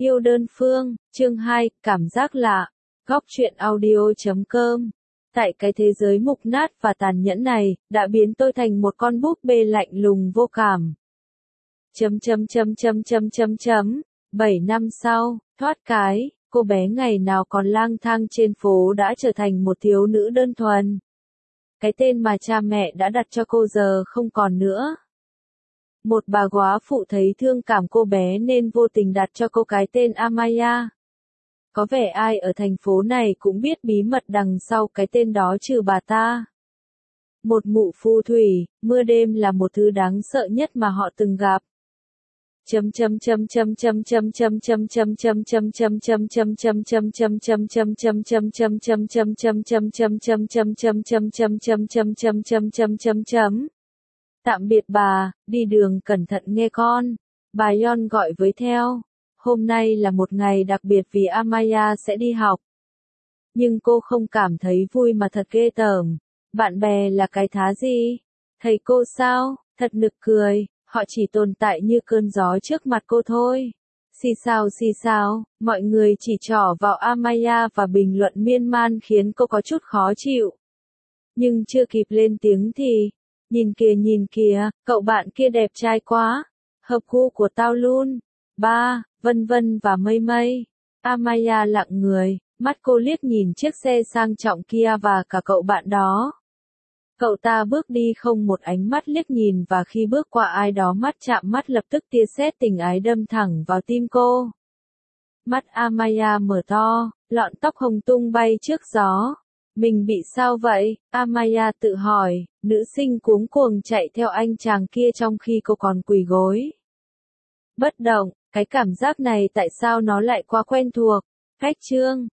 Yêu đơn phương, chương 2, cảm giác lạ. Góc truyện audio.com. Tại cái thế giới mục nát và tàn nhẫn này, đã biến tôi thành một con búp bê lạnh lùng vô cảm. 7 năm sau, thoát cái, cô bé ngày nào còn lang thang trên phố đã trở thành một thiếu nữ đơn thuần. Cái tên mà cha mẹ đã đặt cho cô giờ không còn nữa. Một bà góa phụ thấy thương cảm cô bé nên vô tình đặt cho cô cái tên Amaya. Có vẻ ai ở thành phố này cũng biết bí mật đằng sau cái tên đó trừ bà ta. Một mụ phù thủy, mưa đêm là một thứ đáng sợ nhất mà họ từng gặp. Tạm biệt bà, đi đường cẩn thận nghe con. Bà Yon gọi với theo. Hôm nay là một ngày đặc biệt vì Amaya sẽ đi học. Nhưng cô không cảm thấy vui mà thật ghê tởm. Bạn bè là cái thá gì? Thầy cô sao? Thật nực cười. Họ chỉ tồn tại như cơn gió trước mặt cô thôi. Xì xào, mọi người chỉ trỏ vào Amaya và bình luận miên man khiến cô có chút khó chịu. Nhưng chưa kịp lên tiếng thì, nhìn kìa, cậu bạn kia đẹp trai quá. Hợp gu của tao luôn. Ba, vân vân và mây. Amaya lặng người, mắt cô liếc nhìn chiếc xe sang trọng kia và cả cậu bạn đó. Cậu ta bước đi không một ánh mắt liếc nhìn và khi bước qua ai đó mắt chạm mắt lập tức tia sét tình ái đâm thẳng vào tim cô. Mắt Amaya mở to, lọn tóc hồng tung bay trước gió. Mình bị sao vậy? Amaya tự hỏi, nữ sinh cuống cuồng chạy theo anh chàng kia trong khi cô còn quỳ gối. Bất động, cái cảm giác này tại sao nó lại quá quen thuộc? Cách chương